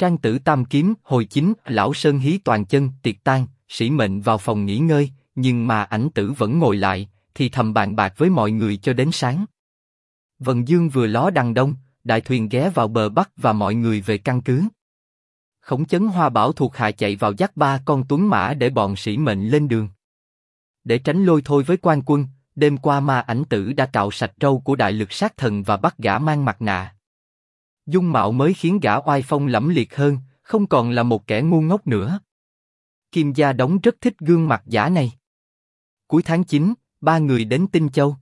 Trang tử tam kiếm, hồi chính, lão sơn hí toàn chân, tiệc tang, Sĩ Mệnh vào phòng nghỉ ngơi, nhưng mà Ảnh Tử vẫn ngồi lại, thì thầm bàn bạc với mọi người cho đến sáng. Vần dương vừa ló đằng đông, đại thuyền ghé vào bờ bắc và mọi người về căn cứ. Khổng Chấn Hoa bảo thuộc hạ chạy vào dắt 3 con tuấn mã để bọn Sĩ Mệnh lên đường. Để tránh lôi thôi với quan quân, đêm qua Ma Ảnh Tử đã cạo sạch râu của đại lực sát thần và bắt gã mang mặt nạ. Dung mạo mới khiến gã oai phong lẫm liệt hơn, không còn là một kẻ ngu ngốc nữa. Kim Gia Đống rất thích gương mặt giả này. Cuối tháng 9, 3 người đến Tinh Châu.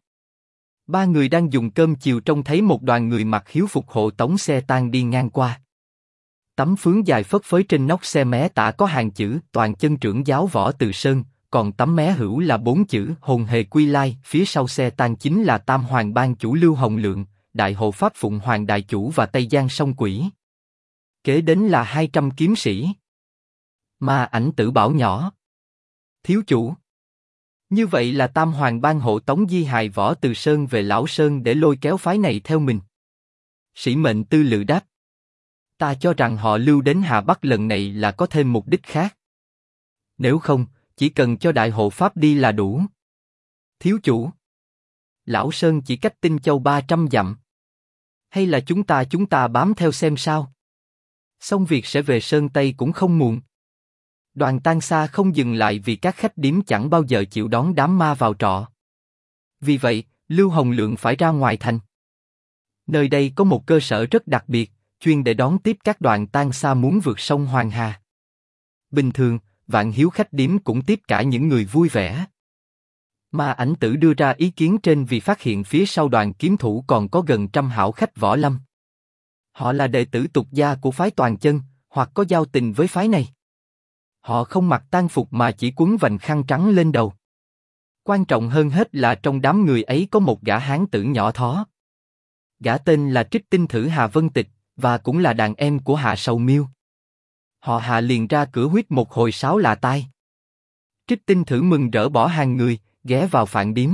3 người đang dùng cơm chiều trông thấy một đoàn người mặc hiếu phục hộ tống xe tang đi ngang qua. Tấm phướng dài phất phới trên nóc xe mé tả có hàng chữ Toàn Chân Trưởng Giáo Võ Từ Sơn, còn tấm mé hữu là 4 chữ Hồn Hề Quy Lai. Phía sau xe tang chính là Tam Hoàng Ban chủ Lưu Hồng Lượng, Đại Hộ Pháp Phụng Hoàng Đại Chủ và Tây Giang Song Quỷ. Kế đến là 200 kiếm sĩ. Ma Ảnh Tử bảo nhỏ: thiếu chủ, như vậy là Tam Hoàng Ban hộ tống di hài Võ Từ Sơn về Lão Sơn để lôi kéo phái này theo mình. Sĩ Mệnh tư lự đáp: ta cho rằng họ lưu đến Hà Bắc lần này là có thêm mục đích khác. Nếu không, chỉ cần cho Đại Hộ Pháp đi là đủ. Thiếu chủ, Lão Sơn chỉ cách Tinh Châu 300 dặm. Hay là chúng ta bám theo xem sao? Xong việc sẽ về Sơn Tây cũng không muộn. Đoàn Tan Xa không dừng lại vì các khách điếm chẳng bao giờ chịu đón đám ma vào trọ. Vì vậy, Lưu Hồng Lượng phải ra ngoài thành. Nơi đây có một cơ sở rất đặc biệt, chuyên để đón tiếp các đoàn Tan Xa muốn vượt sông Hoàng Hà. Bình thường, Vạn Hiếu khách điếm cũng tiếp cả những người vui vẻ. Ma Ảnh Tử đưa ra ý kiến trên vì phát hiện phía sau đoàn kiếm thủ còn có gần 100 hảo khách võ lâm. Họ là đệ tử tục gia của phái Toàn Chân, hoặc có giao tình với phái này. Họ không mặc tang phục mà chỉ quấn vành khăn trắng lên đầu. Quan trọng hơn hết là trong đám người ấy có một gã hán tử nhỏ thó. Gã tên là Trích Tinh Thử Hà Vân Tịch, và cũng là đàn em của Hạ Sầu Miêu. Họ Hạ liền ra cửa huýt một hồi sáo là tai. Trích Tinh Thử mừng rỡ bỏ hàng người, ghé vào phạn điếm.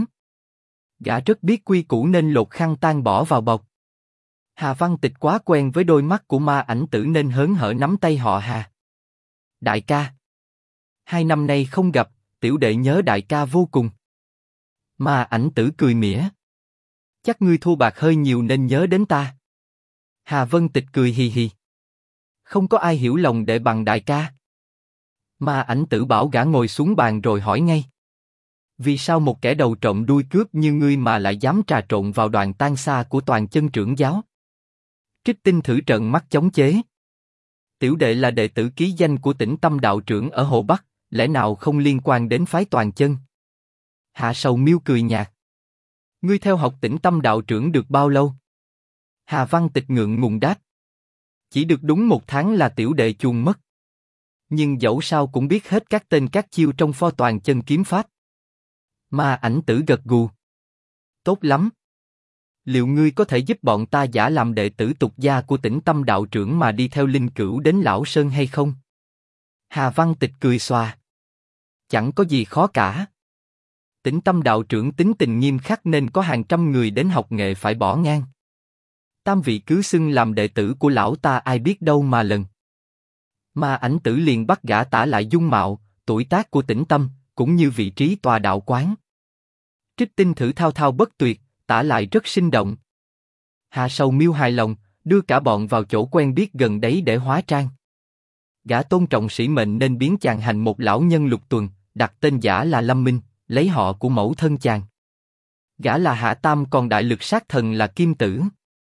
Gã rất biết quy củ nên lột khăn tang bỏ vào bọc. Hà Văn Tịch quá quen với đôi mắt của Ma Ảnh Tử nên hớn hở nắm tay họ Hà. Đại ca, 2 năm nay không gặp, tiểu đệ nhớ đại ca vô cùng. Ma Ảnh Tử cười mỉa: chắc ngươi thua bạc hơi nhiều nên nhớ đến ta. Hà Vân Tịch cười hì hì: không có ai hiểu lòng đệ bằng đại ca. Ma Ảnh Tử bảo gã ngồi xuống bàn rồi hỏi ngay: vì sao một kẻ đầu trộm đuôi cướp như ngươi mà lại dám trà trộn vào đoàn Tan Xa của Toàn Chân Trưởng Giáo? Trích Tinh Thử trợn mắt chống chế: tiểu đệ là đệ tử ký danh của Tĩnh Tâm đạo trưởng ở Hồ Bắc, lẽ nào không liên quan đến phái Toàn Chân? Hạ Sầu Miêu cười nhạt: ngươi theo học Tĩnh Tâm đạo trưởng được bao lâu? Hà Văn Tịch ngượng ngùng đáp: chỉ được đúng 1 tháng là tiểu đệ chuồn mất. Nhưng dẫu sao cũng biết hết các tên các chiêu trong pho Toàn Chân kiếm pháp. Ma Ảnh Tử gật gù: tốt lắm. Liệu ngươi có thể giúp bọn ta giả làm đệ tử tục gia của Tĩnh Tâm đạo trưởng mà đi theo Linh Cữu đến Lão Sơn hay không? Hà Văn Tịch cười xòa: chẳng có gì khó cả. Tĩnh Tâm đạo trưởng tính tình nghiêm khắc nên có hàng trăm người đến học nghệ phải bỏ ngang. Tam vị cứ xưng làm đệ tử của lão ta ai biết đâu mà lần. Ma Ảnh Tử liền bắt gã tả lại dung mạo, tuổi tác của Tĩnh Tâm, cũng như vị trí tòa đạo quán. Trích Tinh Thử thao thao bất tuyệt, tả lại rất sinh động. Hạ Sầu Miêu hài lòng, đưa cả bọn vào chỗ quen biết gần đấy để hóa trang. Gã tôn trọng Sĩ Mệnh nên biến chàng thành một lão nhân Lục Tuần, đặt tên giả là Lâm Minh, lấy họ của mẫu thân chàng. Gã là Hạ Tam, còn đại lực sát thần là Kim Tử.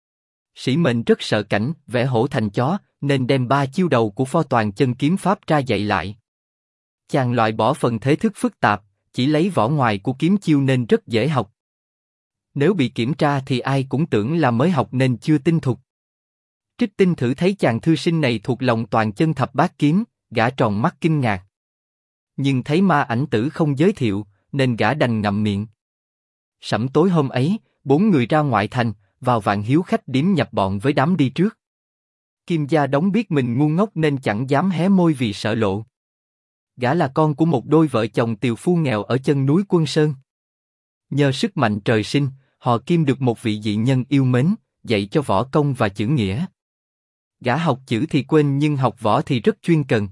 Sĩ Mệnh rất sợ cảnh vẽ hổ thành chó, nên đem 3 chiêu đầu của pho Toàn Chân kiếm pháp ra dạy lại. Chàng loại bỏ phần thế thức phức tạp, chỉ lấy vỏ ngoài của kiếm chiêu nên rất dễ học. Nếu bị kiểm tra thì ai cũng tưởng là mới học nên chưa tinh thục. Trích Tinh Thử thấy chàng thư sinh này thuộc lòng Toàn Chân thập bát kiếm, gã tròn mắt kinh ngạc. Nhưng thấy Ma Ảnh Tử không giới thiệu, nên gã đành ngậm miệng. Sẩm tối hôm ấy, 4 người ra ngoại thành, vào Vạn Hiếu khách điếm nhập bọn với đám đi trước. Kim Gia Đống biết mình ngu ngốc nên chẳng dám hé môi vì sợ lộ. Gã là con của một đôi vợ chồng tiều phu nghèo ở chân núi Quân Sơn. Nhờ sức mạnh trời sinh, họ Kim được một vị dị nhân yêu mến, dạy cho võ công và chữ nghĩa. Gã học chữ thì quên nhưng học võ thì rất chuyên cần.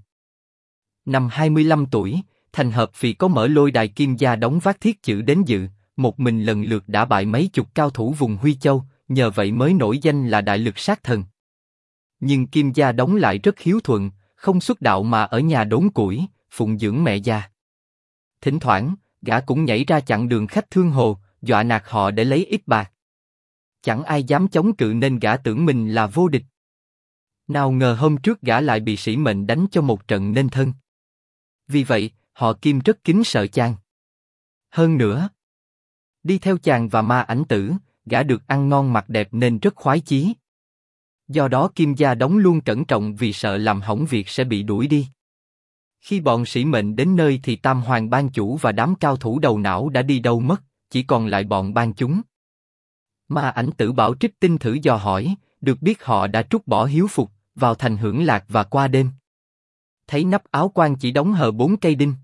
Năm 25 tuổi, thành hợp vì có mở lôi đài Kim Gia đóng vác thiết chữ đến dự, một mình lần lượt đã bại mấy chục cao thủ vùng Huy Châu, nhờ vậy mới nổi danh là đại lực sát thần. Nhưng Kim Gia đóng lại rất hiếu thuận, không xuất đạo mà ở nhà đốn củi, phụng dưỡng mẹ già. Thỉnh thoảng, gã cũng nhảy ra chặn đường khách thương hồ, dọa nạt họ để lấy ít bạc. Chẳng ai dám chống cự nên gã tưởng mình là vô địch. Nào ngờ hôm trước gã lại bị sĩ mệnh đánh cho một trận nên thân. Vì vậy, họ Kim rất kính sợ chàng. Hơn nữa, đi theo chàng và Ma Ảnh Tử, gã được ăn ngon mặc đẹp nên rất khoái chí. Do đó Kim Gia đóng luôn cẩn trọng vì sợ làm hỏng việc sẽ bị đuổi đi. Khi bọn sĩ mệnh đến nơi thì Tam Hoàng ban chủ và đám cao thủ đầu não đã đi đâu mất, chỉ còn lại bọn ban chúng. Ma Ảnh Tử bảo Trích Tinh thử dò hỏi, được biết họ đã trút bỏ hiếu phục, vào thành hưởng lạc và qua đêm. Thấy nắp áo quan chỉ đóng hờ 4 cây đinh.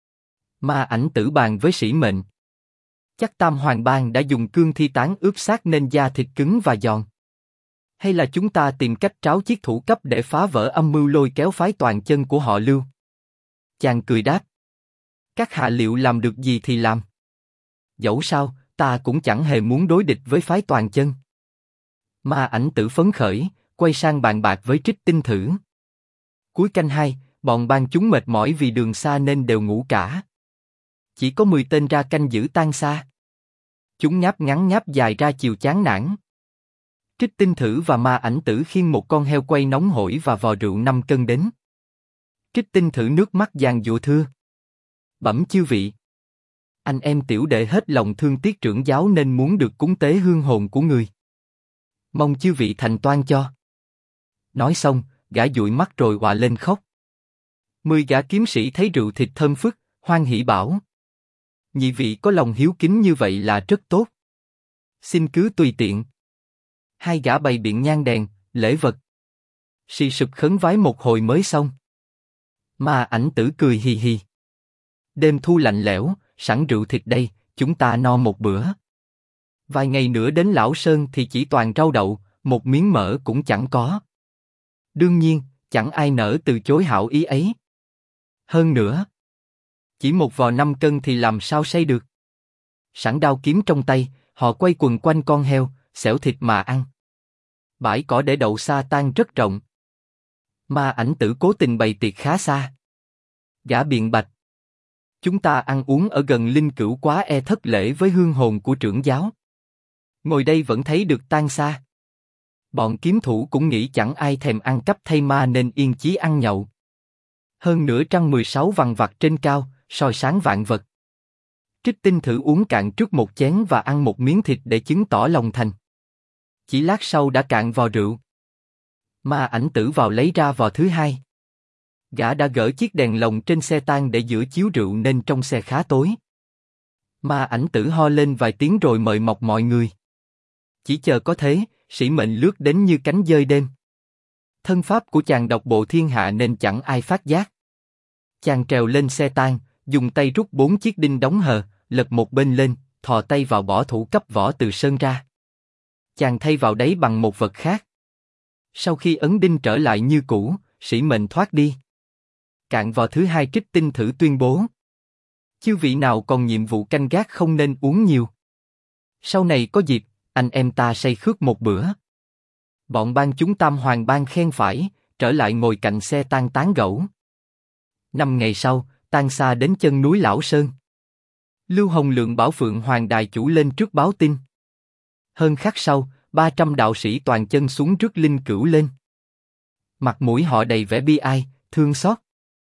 Ma Ảnh Tử bàn với sĩ mệnh. Chắc Tam Hoàng Bang đã dùng cương thi tán ướp xác nên da thịt cứng và giòn. Hay là chúng ta tìm cách tráo chiếc thủ cấp để phá vỡ âm mưu lôi kéo phái toàn chân của họ Lưu? Chàng cười đáp. Các hạ liệu làm được gì thì làm. Dẫu sao, ta cũng chẳng hề muốn đối địch với phái toàn chân. Ma Ảnh Tử phấn khởi, quay sang bàn bạc với Trích Tinh thử. Cuối canh 2, bọn ban chúng mệt mỏi vì đường xa nên đều ngủ cả. Chỉ có 10 tên ra canh giữ tang xa. Chúng nháp ngắn nháp dài ra chiều chán nản. Trích Tinh thử và Ma Ảnh Tử khiêng một con heo quay nóng hổi và vò rượu 5 cân đến. Trích Tinh thử nước mắt giàn giụa thưa. Bẩm chư vị. Anh em tiểu đệ hết lòng thương tiếc trưởng giáo nên muốn được cúng tế hương hồn của người. Mong chư vị thành toan cho. Nói xong, gã dụi mắt rồi òa lên khóc. 10 gã kiếm sĩ thấy rượu thịt thơm phức, hoan hỉ bảo. Nhị vị có lòng hiếu kính như vậy là rất tốt. Xin cứ tùy tiện. 2 gã bày biện nhang đèn, lễ vật. Xì sụp khấn vái một hồi mới xong. Ma Ảnh Tử cười hì hì. Đêm thu lạnh lẽo, sẵn rượu thịt đây, chúng ta no một bữa. Vài ngày nữa đến Lão Sơn thì chỉ toàn rau đậu, một miếng mỡ cũng chẳng có. Đương nhiên, chẳng ai nỡ từ chối hảo ý ấy. Hơn nữa, chỉ một vò 5 cân thì làm sao say được. Sẵn đao kiếm trong tay, họ quay quần quanh con heo, xẻo thịt mà ăn. Bãi cỏ để đậu sa tan rất rộng. Ma Ảnh Tử cố tình bày tiệc khá xa. Gã biện bạch. Chúng ta ăn uống ở gần linh cữu quá e thất lễ với hương hồn của trưởng giáo. Ngồi đây vẫn thấy được tan xa. Bọn kiếm thủ cũng nghĩ chẳng ai thèm ăn cắp thay ma nên yên chí ăn nhậu. Hơn nữa trăng 16 vằn vặt trên cao, soi sáng vạn vật. Trích Tinh thử uống cạn trước một chén và ăn một miếng thịt để chứng tỏ lòng thành. Chỉ lát sau đã cạn vò rượu. Ma Ảnh Tử vào lấy ra vò thứ 2. Gã đã gỡ chiếc đèn lồng trên xe tang để giữa chiếu rượu nên trong xe khá tối. Ma Ảnh Tử ho lên vài tiếng rồi mời mọc mọi người. Chỉ chờ có thế, sĩ mệnh lướt đến như cánh dơi đêm. Thân pháp của chàng độc bộ thiên hạ nên chẳng ai phát giác. Chàng trèo lên xe tang, dùng tay rút 4 chiếc đinh đóng hờ, lật một bên lên, thò tay vào bỏ thủ cấp vỏ từ sơn ra. Chàng thay vào đấy bằng một vật khác. Sau khi ấn đinh trở lại như cũ, sĩ mệnh thoát đi. Cạn vò thứ 2 Trích Tinh thử tuyên bố. Chư vị nào còn nhiệm vụ canh gác không nên uống nhiều. Sau này có dịp, anh em ta say khước một bữa. Bọn ban chúng Tam Hoàng Bang khen phải, trở lại ngồi cạnh xe tang tán gẫu. 5 ngày sau, tang xa đến chân núi Lão Sơn. Lưu Hồng Lượng bảo Phượng Hoàng Đài chủ lên trước báo tin. Hơn khắc sau, 300 đạo sĩ toàn chân xuống rước linh cữu lên. Mặt mũi họ đầy vẻ bi ai, thương xót.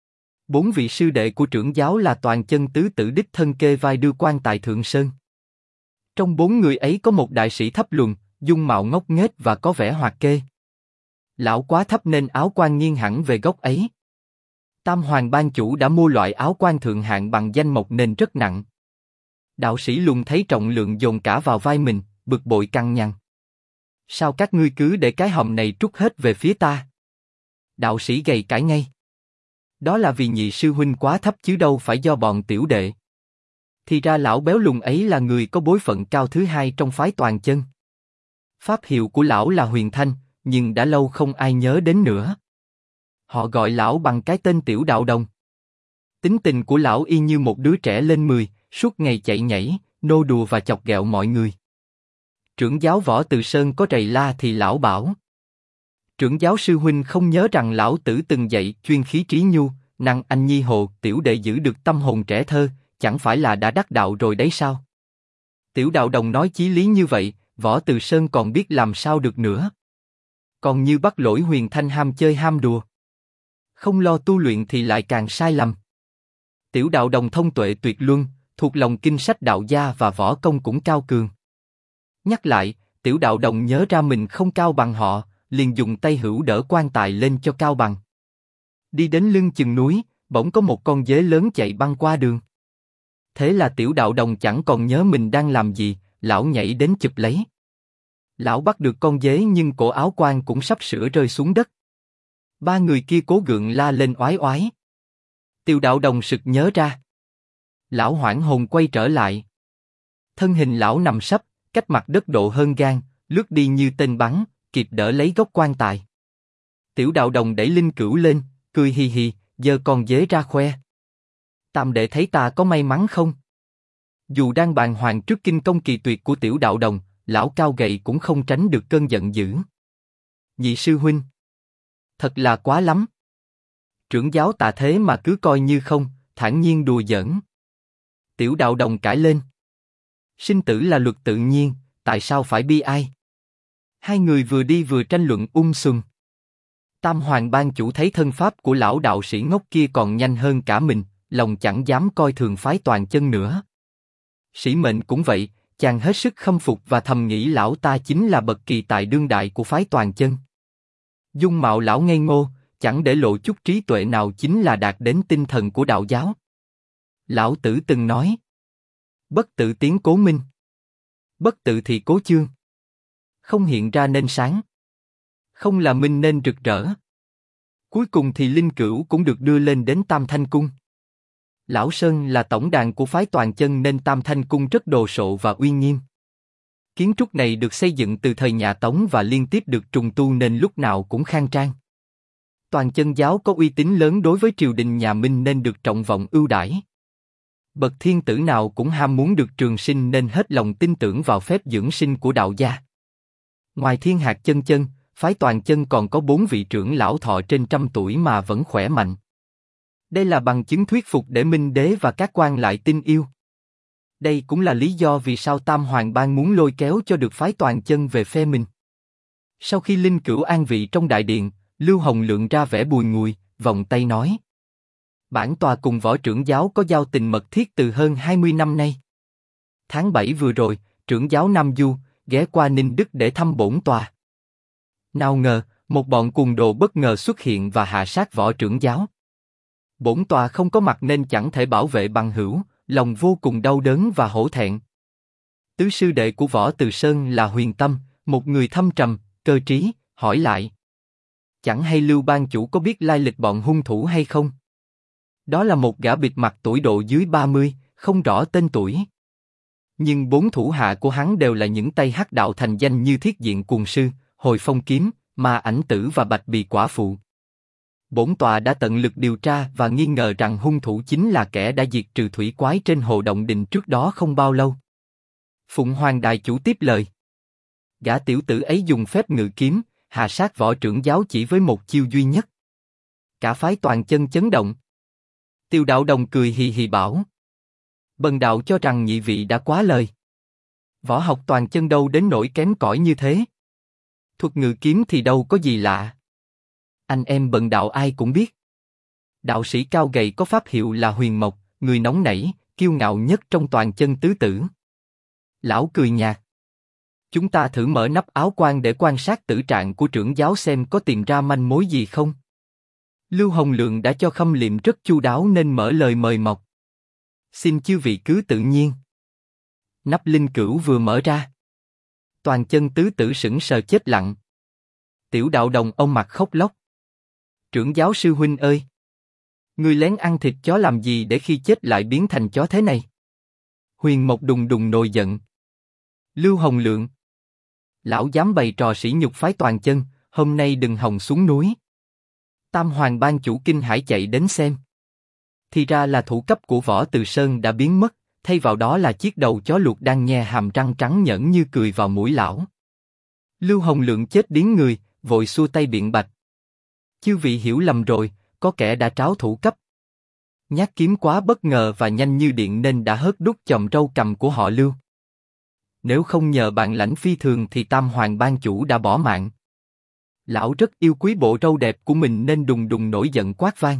4 vị sư đệ của trưởng giáo là toàn chân tứ tử đích thân kê vai đưa quan tài Thượng Sơn. Trong 4 người ấy có một đại sĩ thấp lùn, dung mạo ngốc nghếch và có vẻ hoạt kê. Lão quá thấp nên áo quan nghiêng hẳn về góc ấy. Tam Hoàng ban chủ đã mua loại áo quan thượng hạng bằng danh mộc nên rất nặng. Đạo sĩ lùn thấy trọng lượng dồn cả vào vai mình, bực bội căng nhằn. Sao các ngươi cứ để cái hòm này trút hết về phía ta? Đạo sĩ gầy cãi ngay. Đó là vì nhị sư huynh quá thấp chứ đâu phải do bọn tiểu đệ. Thì ra lão béo lùn ấy là người có bối phận cao thứ 2 trong phái toàn chân. Pháp hiệu của lão là Huyền Thanh, nhưng đã lâu không ai nhớ đến nữa. Họ gọi lão bằng cái tên Tiểu Đạo Đồng. Tính tình của lão y như một đứa trẻ lên 10, suốt ngày chạy nhảy, nô đùa và chọc ghẹo mọi người. Trưởng giáo Võ Từ Sơn có rầy la thì lão bảo: trưởng giáo sư huynh không nhớ rằng lão tử từng dạy chuyên khí trí nhu, năng anh nhi hồ, tiểu đệ giữ được tâm hồn trẻ thơ, chẳng phải là đã đắc đạo rồi đấy sao? Tiểu Đạo Đồng nói chí lý như vậy, Võ Từ Sơn còn biết làm sao được nữa. Còn như Bắc Lỗi Huyền Thanh ham chơi ham đùa, không lo tu luyện thì lại càng sai lầm. Tiểu Đạo Đồng thông tuệ tuyệt luân, thuộc lòng kinh sách đạo gia và võ công cũng cao cường. Nhắc lại, Tiểu Đạo Đồng nhớ ra mình không cao bằng họ, liền dùng tay hữu đỡ quan tài lên cho cao bằng. Đi đến lưng chừng núi, bỗng có một con dế lớn chạy băng qua đường. Thế là Tiểu Đạo Đồng chẳng còn nhớ mình đang làm gì, lão nhảy đến chụp lấy. Lão bắt được con dế nhưng cổ áo quan cũng sắp sửa rơi xuống đất. Ba người kia cố gượng la lên oái oái. Tiểu Đạo Đồng sực nhớ ra. Lão hoảng hồn quay trở lại. Thân hình lão nằm sấp, cách mặt đất độ hơn gang, lướt đi như tên bắn, kịp đỡ lấy gốc quan tài. Tiểu Đạo Đồng đẩy Linh Cửu lên, cười hì hì, giơ con dế ra khoe. Tam đệ thấy ta có may mắn không? Dù đang bàng hoàng trước kinh công kỳ tuyệt của Tiểu Đạo Đồng, lão cao gầy cũng không tránh được cơn giận dữ. Nhị sư huynh, thật là quá lắm. Trưởng giáo Tạ thế mà cứ coi như không, thản nhiên đùa giỡn. Tiểu Đạo Đồng cãi lên. Sinh tử là luật tự nhiên, tại sao phải bi ai? Hai người vừa đi vừa tranh luận xuân. Tam Hoàng ban chủ thấy thân pháp của lão đạo sĩ ngốc kia còn nhanh hơn cả mình, lòng chẳng dám coi thường phái Toàn Chân nữa. Sĩ Mệnh cũng vậy, chàng hết sức khâm phục và thầm nghĩ lão ta chính là bậc kỳ tài đương đại của phái Toàn Chân. Dung mạo lão ngây ngô, chẳng để lộ chút trí tuệ nào chính là đạt đến tinh thần của đạo giáo. Lão tử từng nói: bất tự tiến cố minh, bất tự thì cố chương. Không hiện ra nên sáng, không là minh nên rực rỡ. Cuối cùng thì Linh Cửu cũng được đưa lên đến Tam Thanh Cung. Lão Sơn là tổng đàn của phái Toàn Chân nên Tam Thanh Cung rất đồ sộ và uy nghiêm. Kiến trúc này được xây dựng từ thời nhà Tống và liên tiếp được trùng tu nên lúc nào cũng khang trang. Toàn Chân giáo có uy tín lớn đối với triều đình nhà Minh nên được trọng vọng ưu đãi. Bậc thiên tử nào cũng ham muốn được trường sinh nên hết lòng tin tưởng vào phép dưỡng sinh của đạo gia. Ngoài Thiên Hạc chân chân, phái Toàn Chân còn có 4 vị trưởng lão thọ trên 100 tuổi mà vẫn khỏe mạnh. Đây là bằng chứng thuyết phục để Minh đế và các quan lại tin yêu. Đây cũng là lý do vì sao Tam Hoàng ban muốn lôi kéo cho được phái Toàn Chân về phe mình. Sau khi Linh Cửu an vị trong đại điện, Lưu Hồng Lượng ra vẻ bùi ngùi, vòng tay nói: bản tòa cùng Võ trưởng giáo có giao tình mật thiết từ hơn 20 năm nay. Tháng 7 vừa rồi, trưởng giáo Nam Du ghé qua Ninh Đức để thăm bổn tòa. Nào ngờ, một bọn cuồng đồ bất ngờ xuất hiện và hạ sát Võ trưởng giáo. Bổn tòa không có mặt nên chẳng thể bảo vệ bằng hữu, lòng vô cùng đau đớn và hổ thẹn. Tứ sư đệ của Võ Từ Sơn là Huyền Tâm, một người thâm trầm, cơ trí, hỏi lại: chẳng hay Lưu ban chủ có biết lai lịch bọn hung thủ hay không? Đó là một gã bịt mặt tuổi độ dưới 30, không rõ tên tuổi. Nhưng 4 thủ hạ của hắn đều là những tay hắc đạo thành danh như Thiết Diện Cuồng Sư, Hồi Phong Kiếm, Ma Ảnh Tử và Bạch Bì Quả Phụ. Bổn tòa đã tận lực điều tra và nghi ngờ rằng hung thủ chính là kẻ đã diệt trừ thủy quái trên Hồ Động Đình trước đó không bao lâu. Phụng Hoàng đại chủ tiếp lời: gã tiểu tử ấy dùng phép ngự kiếm, hạ sát Võ trưởng giáo chỉ với một chiêu duy nhất. Cả phái Toàn Chân chấn động. Tiểu Đạo Đồng cười hì hì bảo: bần đạo cho rằng nhị vị đã quá lời. Võ học Toàn Chân đâu đến nỗi kém cỏi như thế. Thuật ngự kiếm thì đâu có gì lạ. Anh em bần đạo ai cũng biết. Đạo sĩ cao gầy có pháp hiệu là Huyền Mộc, người nóng nảy, kiêu ngạo nhất trong Toàn Chân tứ tử. Lão cười nhạt: chúng ta thử mở nắp áo quan để quan sát tử trạng của trưởng giáo xem có tìm ra manh mối gì không. Lưu Hồng Lượng đã cho khâm liệm rất chu đáo nên mở lời mời mọc: xin chư vị cứ tự nhiên. Nắp Linh Cửu vừa mở ra, Toàn Chân tứ tử sững sờ chết lặng. Tiểu Đạo Đồng ông mặt khóc lóc: trưởng giáo sư huynh ơi, ngươi lén ăn thịt chó làm gì để khi chết lại biến thành chó thế này? Huyền Mộc đùng đùng nổi giận: Lưu Hồng Lượng, lão dám bày trò sỉ nhục phái Toàn Chân, hôm nay đừng hòng xuống núi. Tam Hoàng ban chủ kinh hãi chạy đến xem. Thì ra là thủ cấp của Võ Từ Sơn đã biến mất, thay vào đó là chiếc đầu chó luộc đang nhe hàm răng trắng nhẫn như cười vào mũi lão. Lưu Hồng Lượng chết điếng người, vội xua tay biện bạch. Chư vị hiểu lầm rồi, có kẻ đã tráo thủ cấp. Nhát kiếm quá bất ngờ và nhanh như điện nên đã hớt đúc chòm râu cằm của họ Lưu. Nếu không nhờ bản lãnh phi thường thì Tam Hoàng ban chủ đã bỏ mạng. Lão rất yêu quý bộ râu đẹp của mình nên đùng đùng nổi giận quát vang.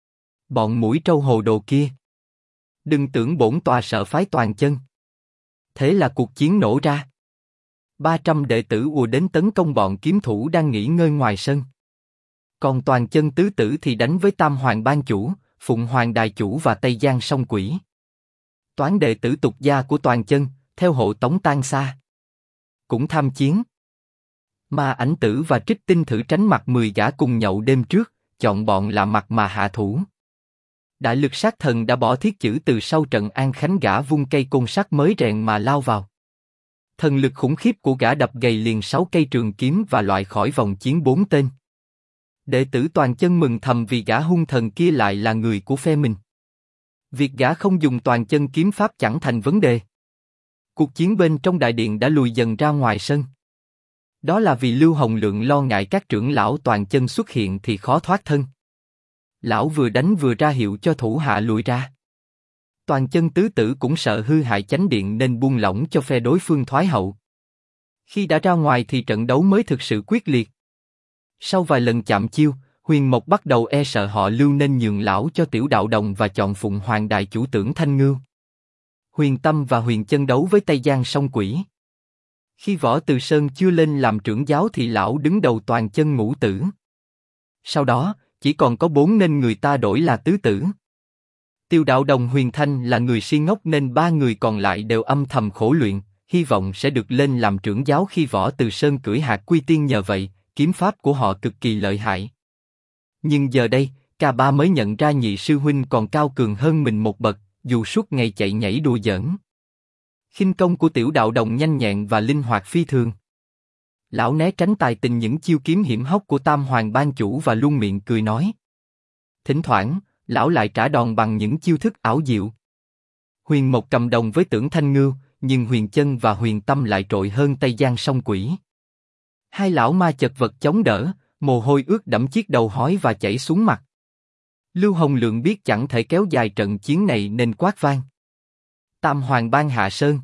Bọn mũi trâu hồ đồ kia! Đừng tưởng bổn tòa sợ phái Toàn Chân. Thế là cuộc chiến nổ ra. 300 đệ tử ùa đến tấn công bọn kiếm thủ đang nghỉ ngơi ngoài sân. Còn Toàn Chân tứ tử thì đánh với Tam Hoàng ban chủ, Phụng Hoàng đại chủ và Tây Giang song quỷ. Toán đệ tử tục gia của Toàn Chân, theo hộ tống tan xa. Cũng tham chiến. Ma Ảnh Tử và Trích Tinh thử tránh mặt 10 gã cùng nhậu đêm trước, chọn bọn lạ mặt mà hạ thủ. Đại lực sát thần đã bỏ thiết chữ từ sau trận An Khánh, gã vung cây côn sắt mới rèn mà lao vào. Thần lực khủng khiếp của gã đập gầy liền 6 cây trường kiếm và loại khỏi vòng chiến 4 tên. Đệ tử Toàn Chân mừng thầm vì gã hung thần kia lại là người của phe mình. Việc gã không dùng Toàn Chân kiếm pháp chẳng thành vấn đề. Cuộc chiến bên trong đại điện đã lùi dần ra ngoài sân. Đó là vì Lưu Hồng Lượng lo ngại các trưởng lão Toàn Chân xuất hiện thì khó thoát thân. Lão vừa đánh vừa ra hiệu cho thủ hạ lùi ra. Toàn Chân tứ tử cũng sợ hư hại chánh điện nên buông lỏng cho phe đối phương thoái hậu. Khi đã ra ngoài thì trận đấu mới thực sự quyết liệt. Sau vài lần chạm chiêu, Huyền Mộc bắt đầu e sợ họ Lưu nên nhường lão cho Tiểu Đạo Đồng và chọn Phụng Hoàng đại chủ Tưởng Thanh Ngưu. Huyền Tâm và Huyền Chân đấu với Tây Giang song quỷ. Khi Võ Từ Sơn chưa lên làm trưởng giáo thì lão đứng đầu Toàn Chân ngũ tử. Sau đó, chỉ còn có 4 nên người ta đổi là tứ tử. Tiêu Đạo Đồng, Huyền Thanh là người si ngốc nên 3 người còn lại đều âm thầm khổ luyện, hy vọng sẽ được lên làm trưởng giáo khi Võ Từ Sơn cưỡi Hạc Quy Tiên, nhờ vậy, kiếm pháp của họ cực kỳ lợi hại. Nhưng giờ đây, cả ba mới nhận ra nhị sư huynh còn cao cường hơn mình một bậc, dù suốt ngày chạy nhảy đùa giỡn. Khinh công của Tiểu Đạo Đồng nhanh nhẹn và linh hoạt phi thường. Lão né tránh tài tình những chiêu kiếm hiểm hóc của Tam Hoàng ban chủ và luôn miệng cười nói. Thỉnh thoảng, lão lại trả đòn bằng những chiêu thức ảo diệu. Huyền Mộc cầm đồng với Tưởng Thanh Ngưu, nhưng Huyền Chân và Huyền Tâm lại trội hơn Tây Giang song quỷ. Hai lão ma chật vật chống đỡ, mồ hôi ướt đẫm chiếc đầu hói và chảy xuống mặt. Lưu Hồng Lượng biết chẳng thể kéo dài trận chiến này nên quát vang. Tam Hoàng ban hạ sơn.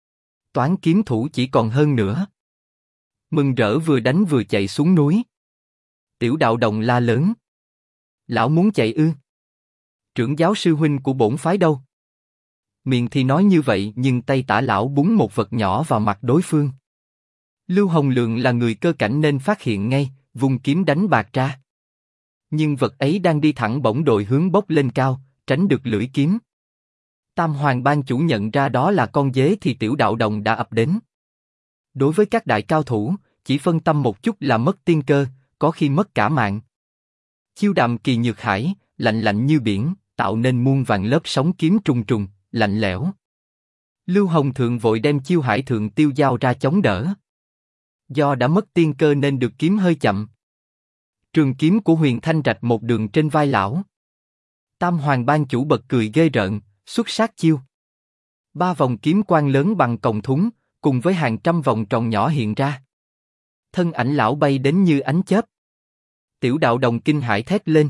Toán kiếm thủ chỉ còn hơn nữa. Mừng rỡ vừa đánh vừa chạy xuống núi. Tiểu Đạo Đồng la lớn. Lão muốn chạy ư? Trưởng giáo sư huynh của bổn phái đâu? Miệng thì nói như vậy nhưng tay tả lão búng một vật nhỏ vào mặt đối phương. Lưu Hồng Lượng là người cơ cảnh nên phát hiện ngay, vung kiếm đánh bạt ra. Nhưng vật ấy đang đi thẳng bỗng đội hướng bốc lên cao, tránh được lưỡi kiếm. Tam Hoàng ban chủ nhận ra đó là con dế thì Tiểu Đạo Đồng đã ập đến. Đối với các đại cao thủ, chỉ phân tâm một chút là mất tiên cơ, có khi mất cả mạng. Chiêu Đạm Kỳ Nhược Hải, lạnh lạnh như biển, tạo nên muôn vàn lớp sóng kiếm trùng trùng, lạnh lẽo. Lưu Hồng Thượng vội đem chiêu Hải Thượng Tiêu Giao ra chống đỡ. Do đã mất tiên cơ nên được kiếm hơi chậm. Trường kiếm của Huyền Thanh rạch một đường trên vai lão. Tam Hoàng ban chủ bật cười ghê rợn, xuất sát chiêu. 3 vòng kiếm quang lớn bằng còng thúng, cùng với hàng trăm vòng tròn nhỏ hiện ra. Thân ảnh lão bay đến như ánh chớp. Tiểu Đạo Đồng kinh hãi thét lên.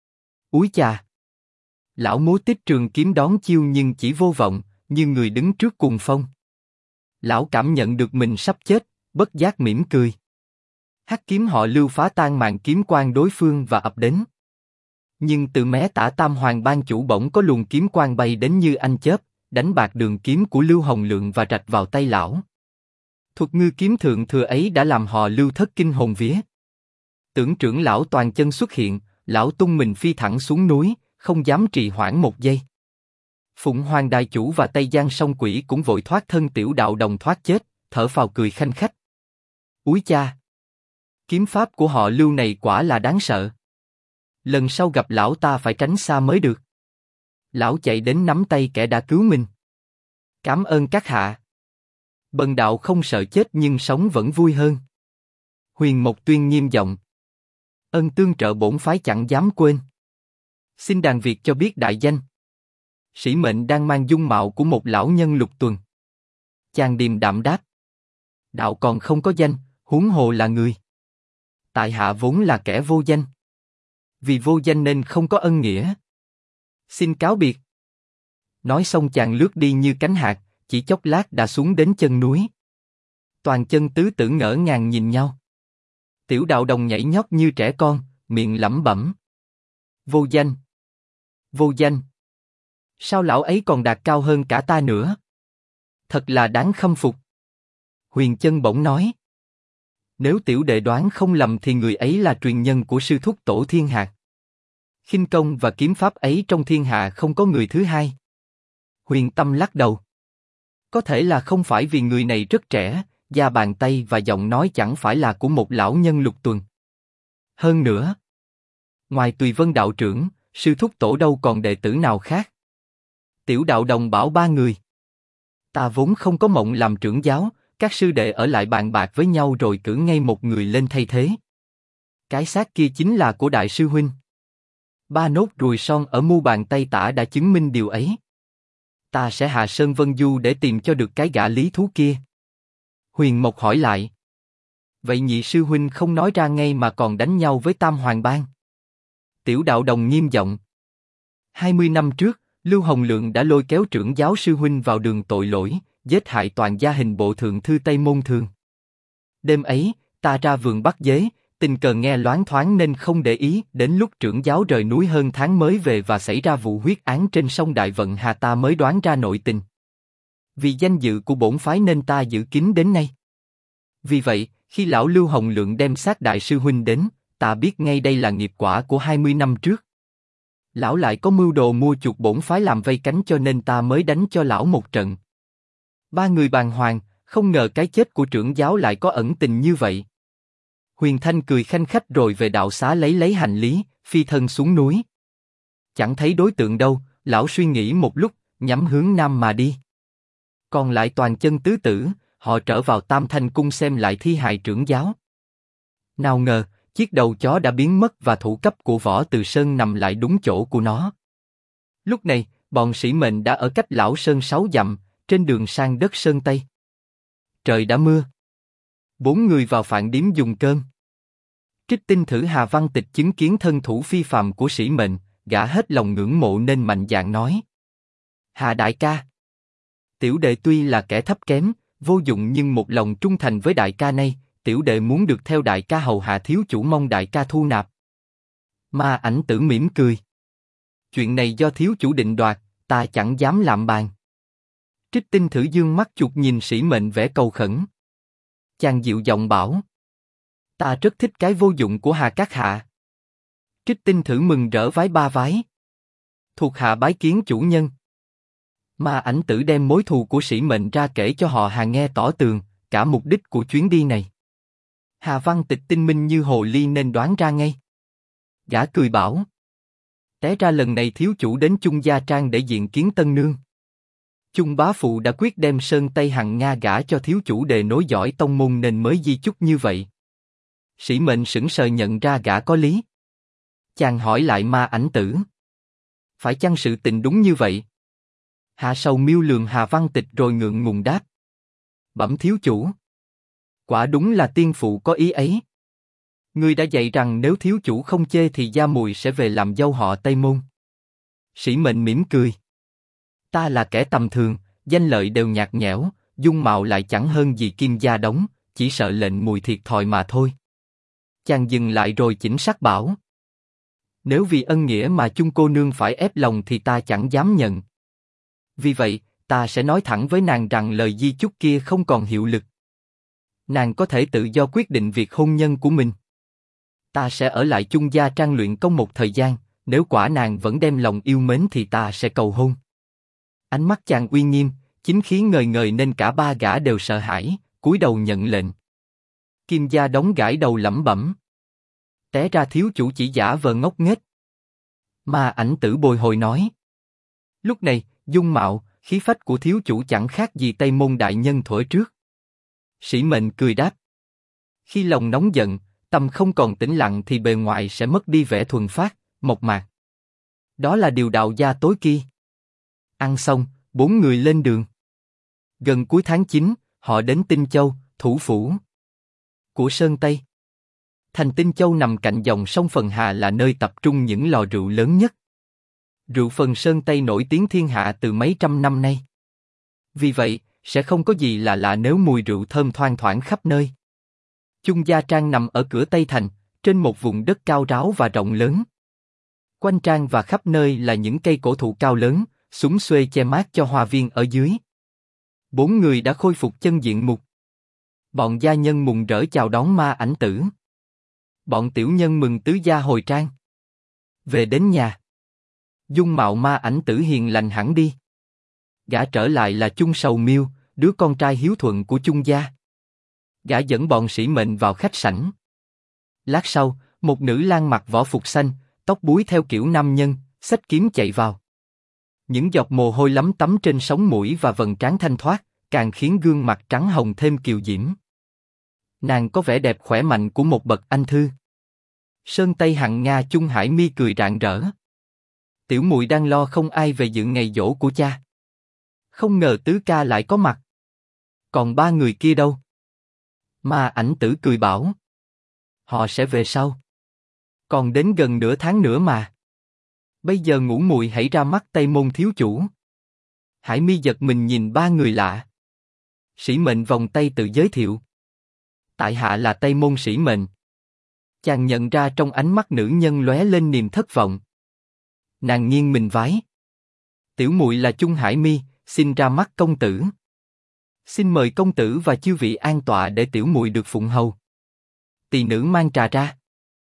Úi chà! Lão múa tít trường kiếm đón chiêu nhưng chỉ vô vọng, như người đứng trước cuồng phong. Lão cảm nhận được mình sắp chết, bất giác mỉm cười. Hắc kiếm họ Lưu phá tan màn kiếm quang đối phương và ập đến. Nhưng từ mé tả Tam Hoàng ban chủ bỗng có luồng kiếm quang bay đến như ánh chớp, đánh bạc đường kiếm của Lưu Hồng Lượng và rạch vào tay lão. Thuật ngư kiếm thượng thừa ấy đã làm họ Lưu thất kinh hồn vía. Tưởng trưởng lão Toàn Chân xuất hiện, lão tung mình phi thẳng xuống núi, không dám trì hoãn một giây. Phụng Hoàng đại chủ và Tây Giang song quỷ cũng vội thoát thân. Tiểu Đạo Đồng thoát chết, thở phào cười khanh khách. Úi cha! Kiếm pháp của họ Lưu này quả là đáng sợ. Lần sau gặp lão ta phải tránh xa mới được. Lão chạy đến nắm tay kẻ đã cứu mình. Cảm ơn các hạ. Bần đạo không sợ chết nhưng sống vẫn vui hơn. Huyền Mộc Tuyên nghiêm giọng. Ân tương trợ bổn phái chẳng dám quên. Xin đàn Việt cho biết đại danh. Sĩ mệnh đang mang dung mạo của một lão nhân Lục Tuần. Chàng điềm đạm đáp. Đạo còn không có danh, huống hồ là người. Tại hạ vốn là kẻ vô danh. Vì vô danh nên không có ân nghĩa. Xin cáo biệt. Nói xong chàng lướt đi như cánh hạc, chỉ chốc lát đã xuống đến chân núi. Toàn chân tứ tử ngỡ ngàng nhìn nhau. Tiểu đạo đồng nhảy nhót như trẻ con, miệng lẩm bẩm. Vô danh. Vô danh. Sao lão ấy còn đạt cao hơn cả ta nữa? Thật là đáng khâm phục. Huyền Chân bỗng nói. Nếu tiểu đệ đoán không lầm thì người ấy là truyền nhân của sư thúc Tổ Thiên Hạc. Khinh công và kiếm pháp ấy trong thiên hạ không có người thứ hai. Huyền Tâm lắc đầu. Có thể là không phải vì người này rất trẻ, da bàn tay và giọng nói chẳng phải là của một lão nhân Lục Tuần. Hơn nữa, ngoài Tùy Vân đạo trưởng, sư thúc Tổ đâu còn đệ tử nào khác. Tiểu đạo đồng bảo ba người. Ta vốn không có mộng làm trưởng giáo, các sư đệ ở lại bàn bạc với nhau rồi cử ngay một người lên thay thế. Cái xác kia chính là của đại sư huynh. Ba nốt ruồi son ở mu bàn tay tả đã chứng minh điều ấy. Ta sẽ hạ sơn vân du để tìm cho được cái gã lý thú kia. Huyền Mộc hỏi lại. Vậy nhị sư huynh không nói ra ngay mà còn đánh nhau với Tam Hoàng Bang? Tiểu đạo đồng nghiêm giọng. 20 năm trước, Lưu Hồng Lượng đã lôi kéo trưởng giáo sư huynh vào đường tội lỗi, giết hại toàn gia hình bộ thượng thư Tây Môn Thường. Đêm ấy, ta ra vườn bắt dế, tình cờ nghe loáng thoáng nên không để ý, đến lúc trưởng giáo rời núi hơn tháng mới về và xảy ra vụ huyết án trên sông Đại Vận Hà ta mới đoán ra nội tình. Vì danh dự của bổn phái nên ta giữ kín đến nay. Vì vậy, khi lão Lưu Hồng Lượng đem xác đại sư huynh đến, ta biết ngay đây là nghiệp quả của 20 năm trước. Lão lại có mưu đồ mua chuộc bổn phái làm vây cánh cho nên ta mới đánh cho lão một trận. Ba người bàng hoàng, không ngờ cái chết của trưởng giáo lại có ẩn tình như vậy. Huyền Thanh cười khanh khách rồi về đạo xá lấy hành lý, phi thân xuống núi. Chẳng thấy đối tượng đâu, lão suy nghĩ một lúc, nhắm hướng nam mà đi. Còn lại toàn chân tứ tử, họ trở vào Tam Thanh cung xem lại thi hài trưởng giáo. Nào ngờ, chiếc đầu chó đã biến mất và thủ cấp của Võ Từ Sơn nằm lại đúng chỗ của nó. Lúc này, bọn sĩ mệnh đã ở cách lão sơn 6 dặm, trên đường sang đất Sơn Tây. Trời đã mưa. 4 người vào phạn điếm dùng cơm. Trích Tinh Thử Hà Văn Tịch chứng kiến thân thủ phi phàm của sĩ mệnh, gã hết lòng ngưỡng mộ nên mạnh dạn nói. Hà đại ca. Tiểu đệ tuy là kẻ thấp kém, vô dụng nhưng một lòng trung thành với đại ca này, tiểu đệ muốn được theo đại ca hầu hạ thiếu chủ mong đại ca thu nạp. Ma Ảnh Tử mỉm cười. Chuyện này do thiếu chủ định đoạt, ta chẳng dám lạm bàn. Trích Tinh Thử dương mắt chuột nhìn sĩ mệnh vẻ cầu khẩn. Chàng dịu giọng bảo. Ta rất thích cái vô dụng của Hà các hạ. Trích Tinh Thử mừng rỡ vái ba vái. Thuộc hạ bái kiến chủ nhân. Ma Ảnh Tử đem mối thù của sĩ mệnh ra kể cho họ Hà nghe tỏ tường, cả mục đích của chuyến đi này. Hà Văn Tịch tinh minh như hồ ly nên đoán ra ngay. Gã cười bảo. Té ra lần này thiếu chủ đến Chung Gia Trang để diện kiến tân nương. Chung bá phụ đã quyết đem Sơn Tây Hằng Nga gả cho thiếu chủ để nối dõi tông môn nên mới di chúc như vậy. Sĩ mệnh sững sờ nhận ra gã có lý. Chàng hỏi lại Ma Ảnh Tử. Phải chăng sự tình đúng như vậy? Hạ Sầu miêu lườm Hà Văn Tịch rồi ngượng ngùng đáp. Bẩm thiếu chủ. Quả đúng là tiên phụ có ý ấy. Ngươi đã dạy rằng nếu thiếu chủ không chê thì Gia Mùi sẽ về làm dâu họ Tây Môn. Sĩ mệnh mỉm cười. Ta là kẻ tầm thường, danh lợi đều nhạt nhẽo, dung mạo lại chẳng hơn gì Kim Gia Đống, chỉ sợ lệnh Mùi thiệt thòi mà thôi. Chàng dừng lại rồi chỉnh sắc bảo. Nếu vì ân nghĩa mà chung cô nương phải ép lòng thì ta chẳng dám nhận. Vì vậy, ta sẽ nói thẳng với nàng rằng lời di chúc kia không còn hiệu lực. Nàng có thể tự do quyết định việc hôn nhân của mình. Ta sẽ ở lại Chung Gia Trang luyện công một thời gian, nếu quả nàng vẫn đem lòng yêu mến thì ta sẽ cầu hôn. Ánh mắt chàng uy nghiêm, chính khí ngời ngời nên cả ba gã đều sợ hãi, cúi đầu nhận lệnh. Kim Gia Đống gãi đầu lẩm bẩm. Té ra thiếu chủ chỉ giả vờ ngốc nghếch. Ma Ảnh Tử bồi hồi nói. Lúc này, dung mạo, khí phách của thiếu chủ chẳng khác gì Tây Môn đại nhân thuở trước. Sĩ mệnh cười đáp. Khi lòng nóng giận, tâm không còn tĩnh lặng thì bề ngoài sẽ mất đi vẻ thuần phát, mộc mạc. Đó là điều đạo gia tối kỳ. Ăn xong, 4 người lên đường. Gần cuối tháng 9, họ đến Tinh Châu, thủ phủ của Sơn Tây. Thành Tinh Châu nằm cạnh dòng sông Phần Hà, là nơi tập trung những lò rượu lớn nhất. Rượu Phần Sơn Tây nổi tiếng thiên hạ từ mấy trăm năm nay. Vì vậy, sẽ không có gì là lạ nếu mùi rượu thơm thoang thoảng khắp nơi. Chung Gia Trang nằm ở cửa Tây Thành, trên một vùng đất cao ráo và rộng lớn. Quanh trang và khắp nơi là những cây cổ thụ cao lớn, xum xuê che mát cho hoa viên ở dưới. 4 người đã khôi phục chân diện mục. Bọn gia nhân mừng rỡ chào đón Ma Ảnh Tử. Bọn tiểu nhân mừng tứ gia hồi trang. Về đến nhà, dung mạo Ma Ảnh Tử hiền lành hẳn đi. Gã trở lại là Chung Sầu Miêu, đứa con trai hiếu thuận của Chung gia. Gã dẫn bọn sĩ mệnh vào khách sảnh. Lát sau, một nữ lang mặc võ phục xanh, tóc búi theo kiểu nam nhân, xách kiếm chạy vào. Những giọt mồ hôi lấm tấm trên sống mũi và vầng trán thanh thoát, càng khiến gương mặt trắng hồng thêm kiều diễm. Nàng có vẻ đẹp khỏe mạnh của một bậc anh thư. Sơn Tây Hằng Nga Chung Hải Mi cười rạng rỡ. Tiểu muội đang lo không ai về dự ngày giỗ của cha. Không ngờ tứ ca lại có mặt. Còn 3 người kia đâu? Ma Ảnh Tử cười bảo. Họ sẽ về sau. Còn đến gần nửa tháng nữa mà. Bây giờ Ngũ muội hãy ra mắt Tây Môn thiếu chủ. Hải Mi giật mình nhìn 3 người lạ. Sĩ Mệnh vòng tay tự giới thiệu. Tại hạ là Tây Môn Sĩ Mệnh. Chàng nhận ra trong ánh mắt nữ nhân lóe lên niềm thất vọng. Nàng nghiêng mình vái. Tiểu muội là Chung Hải Mi, xin ra mắt công tử. Xin mời công tử và chư vị an tọa để tiểu muội được phụng hầu. Tỳ nữ mang trà ra.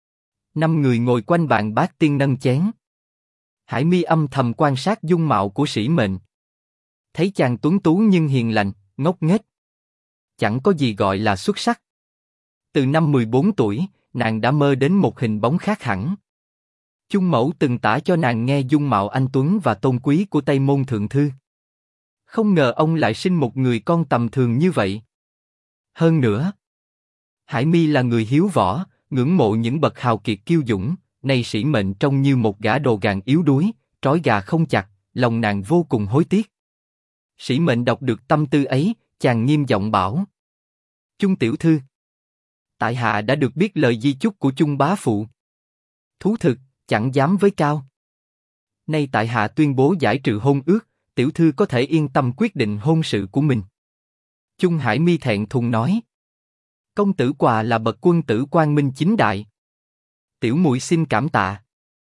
5 người ngồi quanh bàn bát tiên nâng chén. Hải Mi âm thầm quan sát dung mạo của Sĩ Mệnh. Thấy chàng tuấn tú nhưng hiền lành, ngốc nghếch. Chẳng có gì gọi là xuất sắc. Từ năm 14 tuổi, nàng đã mơ đến một hình bóng khác hẳn. Chung mẫu từng tả cho nàng nghe dung mạo anh tuấn và tôn quý của Tây Môn thượng thư. Không ngờ ông lại sinh một người con tầm thường như vậy. Hơn nữa, Hải Mi là người hiếu võ, ngưỡng mộ những bậc hào kiệt kiêu dũng. Nay Sĩ Mệnh trông như một gã đồ gàn yếu đuối, trói gà không chặt, lòng nàng vô cùng hối tiếc. Sĩ Mệnh đọc được tâm tư ấy, chàng nghiêm giọng bảo: Chung tiểu thư, tại hạ đã được biết lời di chúc của Chung bá phụ. Thú thực, chẳng dám với cao. Nay tại hạ tuyên bố giải trừ hôn ước, tiểu thư có thể yên tâm quyết định hôn sự của mình. Chung Hải Mi thẹn thùng nói: Công tử quà là bậc quân tử quang minh chính đại. Tiểu muội xin cảm tạ.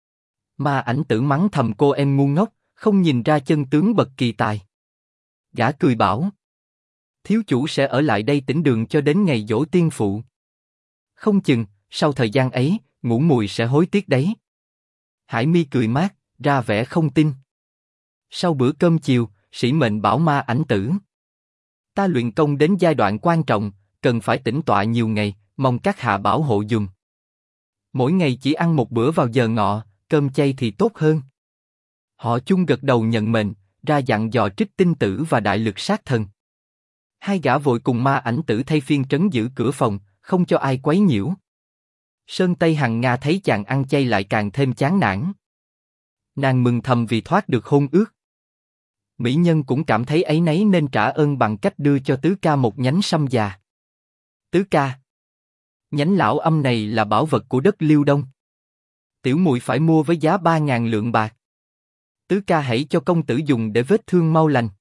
Ma Ảnh Tử mắng thầm cô em ngu ngốc, không nhìn ra chân tướng bậc kỳ tài. Gã cười bảo: Thiếu chủ sẽ ở lại đây tĩnh đường cho đến ngày giỗ tiên phụ. Không chừng, sau thời gian ấy, Ngũ muội sẽ hối tiếc đấy. Hải Mi cười mát, ra vẻ không tin. Sau bữa cơm chiều, Sĩ Mệnh bảo Ma Ảnh Tử: Ta luyện công đến giai đoạn quan trọng, cần phải tĩnh tọa nhiều ngày, mong các hạ bảo hộ dùm. Mỗi ngày chỉ ăn một bữa vào giờ ngọ, cơm chay thì tốt hơn. Họ Chung gật đầu nhận mệnh, ra dặn dò Trích Tinh Tử và Đại Lực Sát Thần. Hai gã vội cùng Ma Ảnh Tử thay phiên trấn giữ cửa phòng, không cho ai quấy nhiễu. Sơn Tây Hằng Nga thấy chàng ăn chay lại càng thêm chán nản. Nàng mừng thầm vì thoát được hôn ước. Mỹ nhân cũng cảm thấy áy náy nên trả ơn bằng cách đưa cho tứ ca một nhánh sâm già. Tứ ca, nhánh lão âm này là bảo vật của đất Liêu Đông. Tiểu muội phải mua với giá 3.000 lượng bạc. Tứ ca hãy cho công tử dùng để vết thương mau lành.